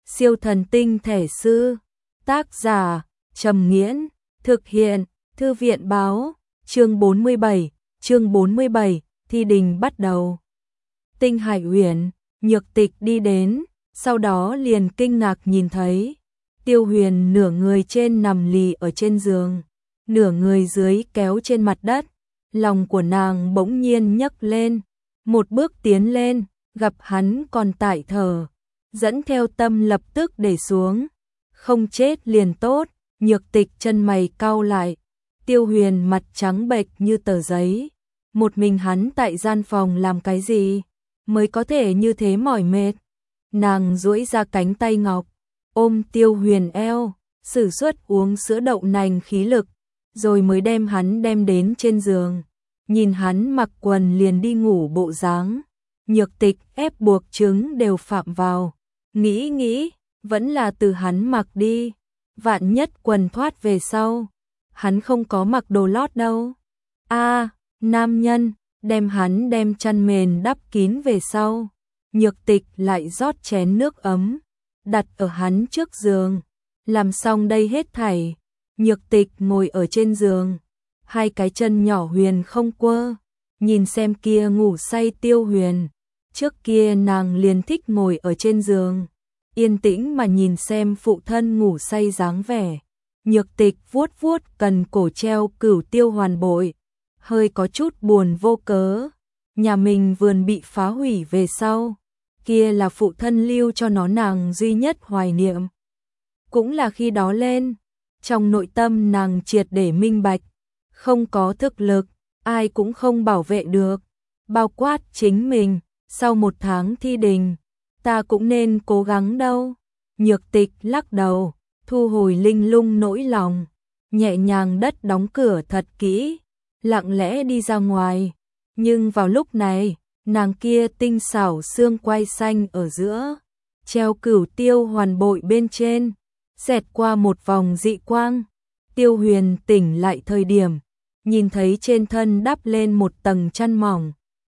Siêu thần tinh thể sư. Tác giả Trầm Nghiễn. Thực hiện Thư viện báo. Chương 47, thi đình bắt đầu. Tinh Hải Uyển, Nhược Tịch đi đến, sau đó liền kinh ngạc nhìn thấy Tiêu Huyền nửa người trên nằm lì ở trên giường, nửa người dưới kéo trên mặt đất. Lòng của nàng bỗng nhiên nhấc lên, một bước tiến lên, gặp hắn còn tại thở, dẫn theo tâm lập tức để xuống. Không chết liền tốt. Nhược Tịch chân mày cau lại. Tiêu Huyền mặt trắng bệch như tờ giấy. Một mình hắn tại gian phòng làm cái gì mới có thể như thế mỏi mệt. Nàng duỗi ra cánh tay ngọc, ôm Tiêu Huyền eo, sử xuất uống sữa đậu nành khí lực, rồi mới đem hắn đem đến trên giường. Nhìn hắn mặc quần liền đi ngủ bộ dáng, Nhược Tịch ép buộc trứng đều phạm vào. Nghĩ, vẫn là từ hắn mặc đi. Vạn nhất quần thoát về sau, hắn không có mặc đồ lót đâu. Nam nhân, đem chăn mền đắp kín về sau. Nhược Tịch lại rót chén nước ấm, đặt ở hắn trước giường. Làm xong đây hết thảy, Nhược Tịch ngồi ở trên giường, hai cái chân nhỏ huyền không quơ, nhìn xem kia ngủ say Tiêu Huyền. Trước kia nàng liền thích ngồi ở trên giường, yên tĩnh mà nhìn xem phụ thân ngủ say dáng vẻ. Nhược Tịch vuốt cần cổ treo Cửu Tiêu Hoàn bội, hơi có chút buồn vô cớ. Nhà mình vườn bị phá hủy về sau, kia là phụ thân lưu cho nó nàng duy nhất hoài niệm. Cũng là khi đó lên, trong nội tâm nàng triệt để minh bạch, không có thực lực, ai cũng không bảo vệ được, bao quát chính mình. Sau 1 tháng thi đình, ta cũng nên cố gắng đâu. Nhược Tịch lắc đầu, thu hồi linh lung nỗi lòng, nhẹ nhàng đóng cửa thật kỹ, lặng lẽ đi ra ngoài. Nhưng vào lúc này, nàng kia tinh xảo xương quai xanh ở giữa, treo Cửu Tiêu Hoàn bội bên trên, xẹt qua một vòng dị quang. Tiêu Huyền tỉnh lại thời điểm, nhìn thấy trên thân đắp lên một tầng chăn mỏng,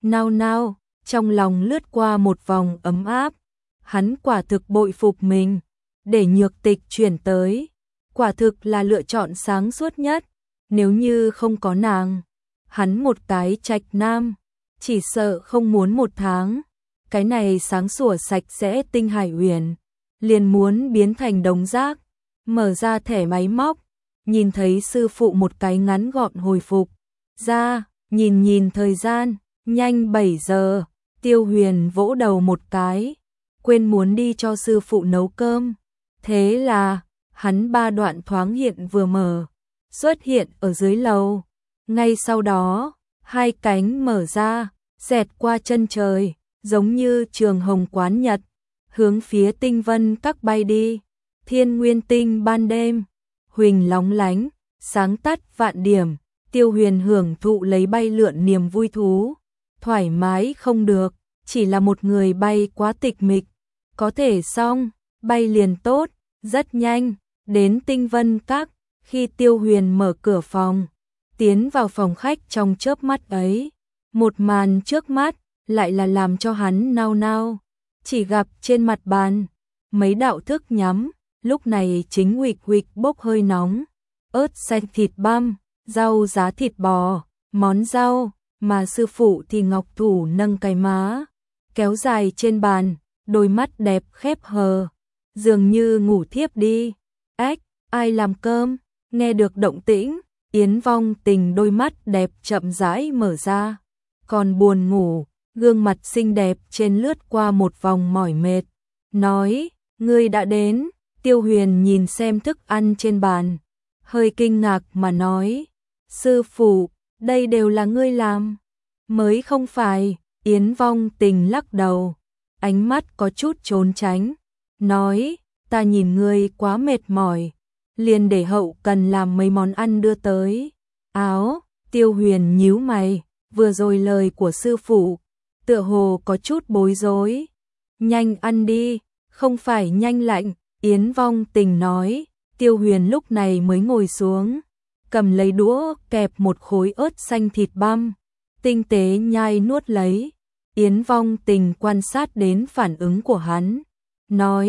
nao, trong lòng lướt qua một vòng ấm áp. Hắn quả thực bội phục mình, để Nhược Tịch chuyển tới, quả thực là lựa chọn sáng suốt nhất. Nếu như không có nàng, hắn một cái trạch nam, chỉ sợ không muốn 1 tháng, cái này sáng sủa sạch sẽ Tinh Hải Uyển liền muốn biến thành đống rác. Mở ra thẻ máy móc, nhìn thấy sư phụ một cái ngắn gọn hồi phục ra, nhìn thời gian, nhanh 7 giờ. Tiêu Huyền vỗ đầu một cái, quên muốn đi cho sư phụ nấu cơm. Thế là, hắn 3 đoạn thoáng hiện vừa mở, xuất hiện ở dưới lầu. Ngay sau đó, 2 cánh mở ra, xẹt qua chân trời, giống như trường hồng quán nhật, hướng phía tinh vân các bay đi. Thiên nguyên tinh ban đêm, huỳnh lóng lánh, sáng tắt vạn điểm. Tiêu Huyền hưởng thụ lấy bay lượn niềm vui thú. Thoải mái không được, chỉ là một người bay quá tịch mịch. Có thể xong, bay liền tốt. Rất nhanh, đến tinh vân các. Khi Tiêu Huyền mở cửa phòng, tiến vào phòng khách trong chớp mắt ấy, một màn trước mắt lại là làm cho hắn nao. Chỉ gặp trên mặt bàn, mấy đạo thức nhắm, lúc này chính huỵch bốc hơi nóng. Ớt xanh thịt băm, rau giá thịt bò, món rau, mà sư phụ thì ngọc thủ nâng cái má, kéo dài trên bàn, đôi mắt đẹp khép hờ, dường như ngủ thiếp đi. Ếch, ai làm cơm? Nghe được động tĩnh, Yến Vong Tình đôi mắt đẹp chậm rãi mở ra, còn buồn ngủ, gương mặt xinh đẹp trên lướt qua một vòng mỏi mệt, nói, ngươi đã đến. Tiêu Huyền nhìn xem thức ăn trên bàn, hơi kinh ngạc mà nói, sư phụ, đây đều là ngươi làm? Mới không phải. Yến Vong Tình lắc đầu, ánh mắt có chút trốn tránh, nói, ta nhìn ngươi quá mệt mỏi, liền để hậu cần làm mấy món ăn đưa tới. Áo. Tiêu Huyền nhíu mày, vừa rồi lời của sư phụ, tựa hồ có chút bối rối. Nhanh ăn đi, không phải nhanh lạnh. Yến Vong Tình nói. Tiêu Huyền lúc này mới ngồi xuống, cầm lấy đũa kẹp một khối ớt xanh thịt băm, tinh tế nhai nuốt lấy. Yến Vong Tình quan sát đến phản ứng của hắn, nói,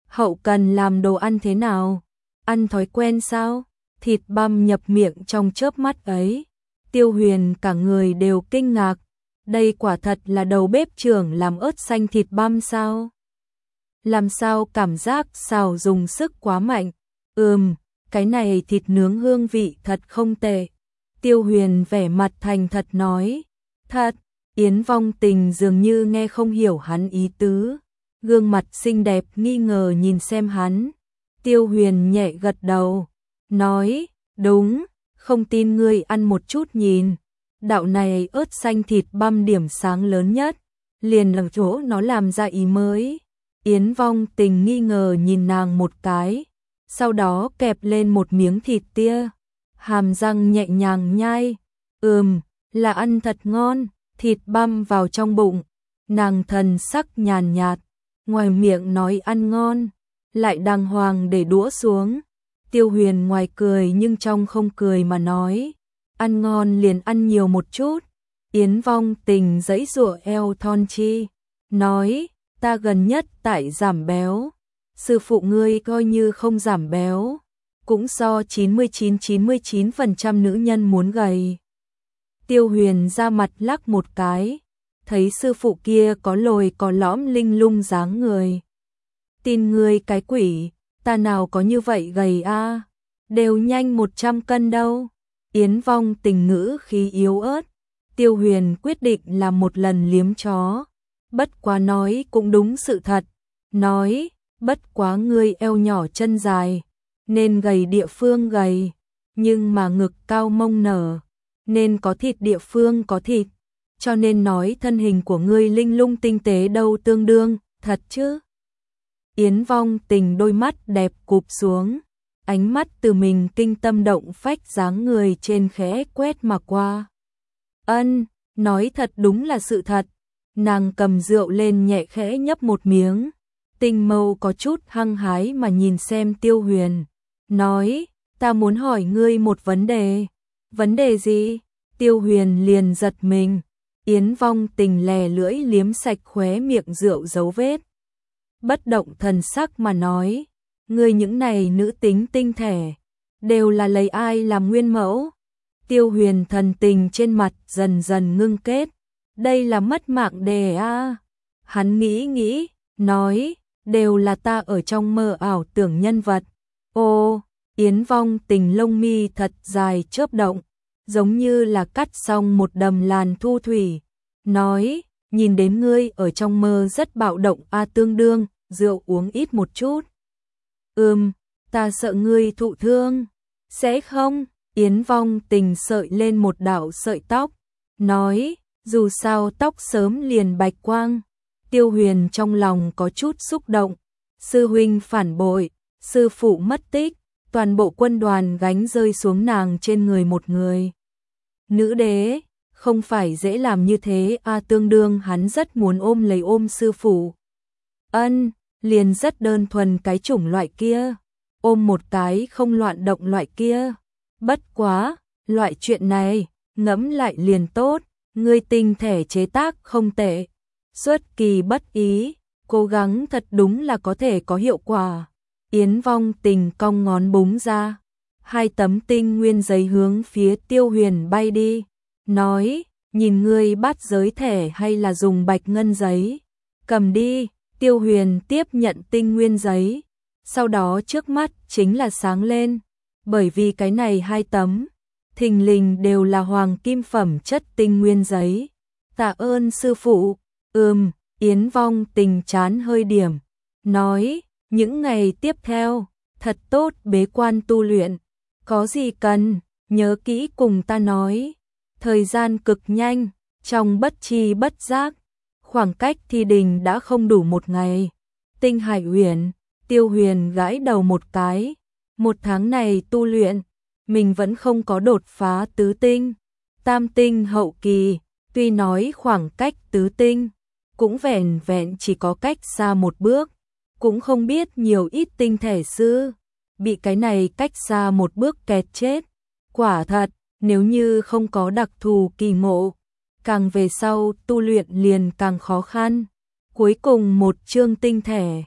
Hậu cần làm đồ ăn thế nào? Ăn thói quen sao? Thịt băm nhập miệng trong chớp mắt ấy. Tiêu Huyền cả người đều kinh ngạc. Đây quả thật là đầu bếp trưởng làm ớt xanh thịt băm sao? Làm sao cảm giác xào dùng sức quá mạnh? Cái này thịt nướng hương vị thật không tệ. Tiêu Huyền vẻ mặt thành thật nói. Thật, Yến Vong Tình dường như nghe không hiểu hắn ý tứ. Gương mặt xinh đẹp nghi ngờ nhìn xem hắn. Tiêu Huyền nhẹ gật đầu. Nói, đúng, không tin ngươi ăn một chút nhìn. Đạo này ớt xanh thịt băm điểm sáng lớn nhất. Liền là chỗ nó làm ra ý mới. Yến Vong Tình nghi ngờ nhìn nàng một cái. Sau đó kẹp lên một miếng thịt tia. Hàm răng nhẹ nhàng nhai. Là ăn thật ngon. Thịt băm vào trong bụng. Nàng thần sắc nhàn nhạt. Ngoài miệng nói ăn ngon. Lại đàng hoàng để đũa xuống. Tiêu Huyền ngoài cười nhưng trong không cười mà nói. Ăn ngon liền ăn nhiều một chút. Yến Vong Tình giãy giụa eo thon chi. Nói, ta gần nhất tại giảm béo. Sư phụ ngươi coi như không giảm béo. Cũng so 99% nữ nhân muốn gầy. Tiêu Huyền ra mặt lắc một cái. Thấy sư phụ kia có lồi có lõm linh lung dáng người. Tin ngươi cái quỷ, ta nào có như vậy gầy a, đều nhanh 100 cân đâu. Yến Vong Tình ngữ khí yếu ớt. Tiêu Huyền quyết định làm một lần liếm chó. Bất quá nói cũng đúng sự thật. Nói, bất quá ngươi eo nhỏ chân dài, nên gầy địa phương gầy, nhưng mà ngực cao mông nở, nên có thịt địa phương có thịt. Cho nên nói thân hình của ngươi linh lung tinh tế đâu tương đương, thật chứ? Yến Vong Tình đôi mắt đẹp cụp xuống, ánh mắt từ mình kinh tâm động phách dáng người trên khẽ quét mà qua. Nói thật đúng là sự thật. Nàng cầm rượu lên nhẹ khẽ nhấp một miếng, tình mâu có chút hăng hái mà nhìn xem Tiêu Huyền. Nói, ta muốn hỏi ngươi một vấn đề. Vấn đề gì? Tiêu Huyền liền giật mình. Yến Vong Tình lè lưỡi liếm sạch khóe miệng rượu dấu vết. Bất động thần sắc mà nói, ngươi những này nữ tính tinh thể, đều là lấy ai làm nguyên mẫu? Tiêu Huyền thần tình trên mặt dần dần ngưng kết. Đây là mất mạng đề a. Hắn nghĩ, nói, đều là ta ở trong mơ ảo tưởng nhân vật. Ô, Yến Vong Tình lông mi thật dài chớp động, giống như là cắt xong một đầm làn thu thủy. Nói, nhìn đến ngươi ở trong mơ rất bạo động a, tương đương, rượu uống ít một chút. Ta sợ ngươi thụ thương. Sẽ không? Yến Vong Tình sợi lên một đạo sợi tóc. Nói, dù sao tóc sớm liền bạch quang. Tiêu Huyền trong lòng có chút xúc động. Sư huynh phản bội, sư phụ mất tích, toàn bộ quân đoàn gánh rơi xuống nàng trên người một người. Nữ đế, không phải dễ làm như thế a, tương đương hắn rất muốn ôm sư phụ. Liền rất đơn thuần cái chủng loại kia, ôm một cái không loạn động loại kia. Bất quá, loại chuyện này, ngẫm lại liền tốt, ngươi tinh thể chế tác không tệ. Xuất kỳ bất ý, cố gắng thật đúng là có thể có hiệu quả. Yến Vong Tình cong ngón búng ra, 2 tấm tinh nguyên giấy hướng phía Tiêu Huyền bay đi. Nói, nhìn ngươi bắt giới thẻ hay là dùng bạch ngân giấy? Cầm đi. Tiêu Huyền tiếp nhận tinh nguyên giấy, sau đó trước mắt chính là sáng lên, bởi vì cái này 2 tấm, thình lình đều là hoàng kim phẩm chất tinh nguyên giấy. Tạ ơn sư phụ. Yến Vong Tình chán hơi điểm, nói, những ngày tiếp theo, thật tốt bế quan tu luyện, có gì cần, nhớ kỹ cùng ta nói. Thời gian cực nhanh, trong bất tri bất giác, khoảng cách thi đình đã không đủ một ngày. Tinh Hải Uyển, Tiêu Huyền gãi đầu một cái. 1 tháng này tu luyện, mình vẫn không có đột phá tứ tinh. Tam tinh hậu kỳ, tuy nói khoảng cách tứ tinh, cũng vẻn vẹn chỉ có cách xa một bước. Cũng không biết nhiều ít tinh thể sư, bị cái này cách xa một bước kẹt chết. Quả thật, nếu như không có đặc thù kỳ ngộ, càng về sau tu luyện liền càng khó khăn. Cuối cùng một chương tinh thể,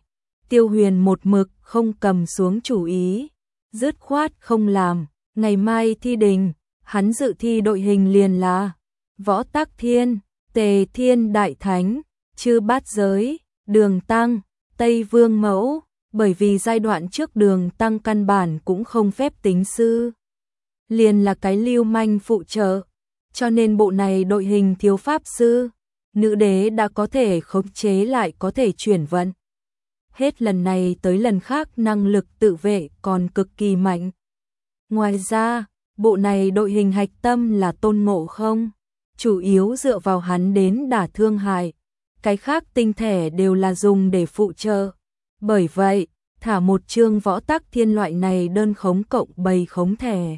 Tiêu Huyền một mực không cầm xuống chủ ý, dứt khoát không làm, ngày mai thi đình, hắn dự thi đội hình liền là Võ Tắc Thiên, Tề Thiên Đại Thánh, Chư Bát Giới, Đường Tăng, Tây Vương Mẫu, bởi vì giai đoạn trước Đường Tăng căn bản cũng không phép tính sư, liền là cái lưu manh phụ trợ, cho nên bộ này đội hình thiếu pháp sư, nữ đế đã có thể khống chế lại có thể chuyển vận. Hết lần này tới lần khác năng lực tự vệ còn cực kỳ mạnh. Ngoài ra, bộ này đội hình hạch tâm là Tôn Ngộ Không, chủ yếu dựa vào hắn đến đả thương hại, cái khác tinh thể đều là dùng để phụ trợ. Bởi vậy, thả một chương Võ Tắc Thiên loại này đơn khống cộng bầy khống thẻ.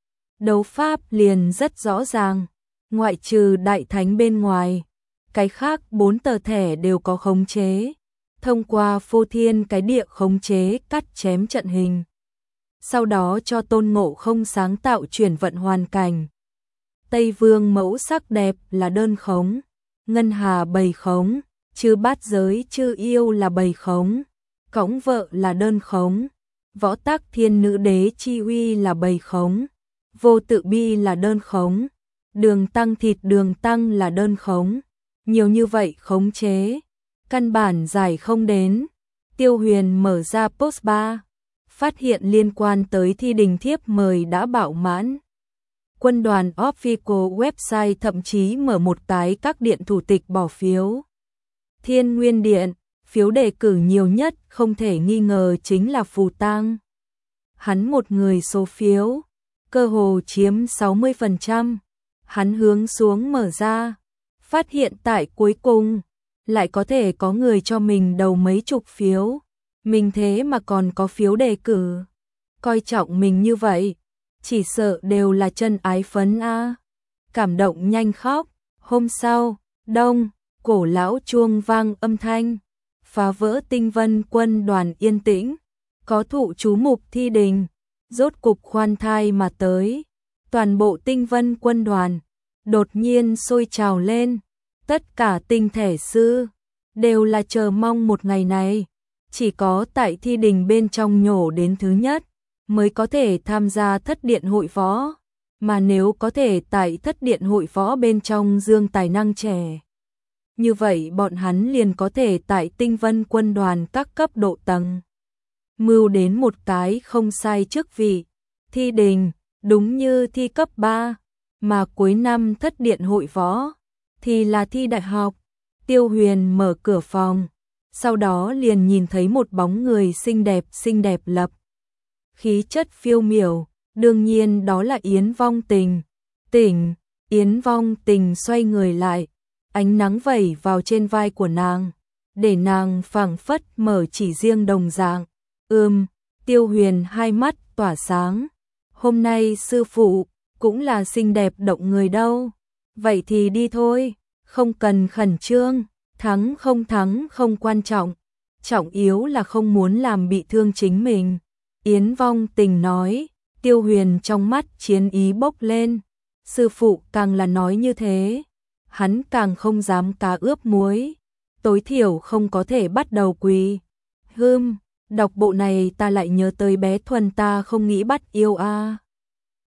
Đấu pháp liền rất rõ ràng, ngoại trừ Đại Thánh bên ngoài, cái khác 4 tờ thẻ đều có khống chế, thông qua phô thiên cái địa khống chế cắt chém trận hình. Sau đó cho Tôn Ngộ Không sáng tạo chuyển vận hoàn cảnh. Tây Vương Mẫu sắc đẹp là đơn khống, Ngân Hà bầy khống, Chư Bát Giới Chư Yêu là bầy khống, Cõng Vợ là đơn khống, Võ Tắc Thiên nữ đế chi uy là bầy khống, Vô Tự Bi là đơn khống, Đường Tăng thịt Đường Tăng là đơn khống. Nhiều như vậy khống chế, căn bản giải không đến. Tiêu Huyền mở ra post 3, phát hiện liên quan tới thi đình thiếp mời đã bạo mãn. Quân đoàn official website thậm chí mở một cái các điện thủ tịch bỏ phiếu. Thiên Nguyên Điện, phiếu đề cử nhiều nhất không thể nghi ngờ chính là Phù Tang. Hắn một người số phiếu, cơ hồ chiếm 60%. Hắn hướng xuống mở ra, phát hiện tại cuối cùng, lại có thể có người cho mình đầu mấy chục phiếu. Mình thế mà còn có phiếu đề cử. Coi trọng mình như vậy, chỉ sợ đều là chân ái phấn a. Cảm động nhanh khóc. Hôm sau, đông, cổ lão chuông vang âm thanh, phá vỡ tinh vân quân đoàn yên tĩnh. Có thụ chú mục thi đình, rốt cục khoan thai mà tới. Toàn bộ tinh vân quân đoàn đột nhiên sôi trào lên. Tất cả tinh thể sư đều là chờ mong một ngày này. Chỉ có tại thi đình bên trong nhổ đến thứ nhất mới có thể tham gia thất điện hội võ. Mà nếu có thể tại thất điện hội võ bên trong dương tài năng trẻ, như vậy bọn hắn liền có thể tại tinh vân quân đoàn các cấp độ tầng mưu đến một cái không sai chức vị. Thi đình đúng như thi cấp 3, mà cuối năm thất điện hội võ thì là thi đại học. Tiêu Huyền mở cửa phòng, sau đó liền nhìn thấy một bóng người xinh đẹp lập khí chất phiêu miểu, đương nhiên đó là Yến Vong Tình. Yến Vong Tình xoay người lại, ánh nắng vẩy vào trên vai của nàng, để nàng phảng phất mở chỉ riêng đồng dạng. Tiêu Huyền hai mắt tỏa sáng. Hôm nay sư phụ cũng là xinh đẹp động người đâu. Vậy thì đi thôi, không cần khẩn trương, thắng không quan trọng, trọng yếu là không muốn làm bị thương chính mình. Yến Vong Tình nói. Tiêu Huyền trong mắt chiến ý bốc lên. Sư phụ càng là nói như thế, hắn càng không dám cá ướp muối, tối thiểu không có thể bắt đầu quỳ. Đọc bộ này ta lại nhớ tới bé Thuần ta không nghĩ bắt yêu a.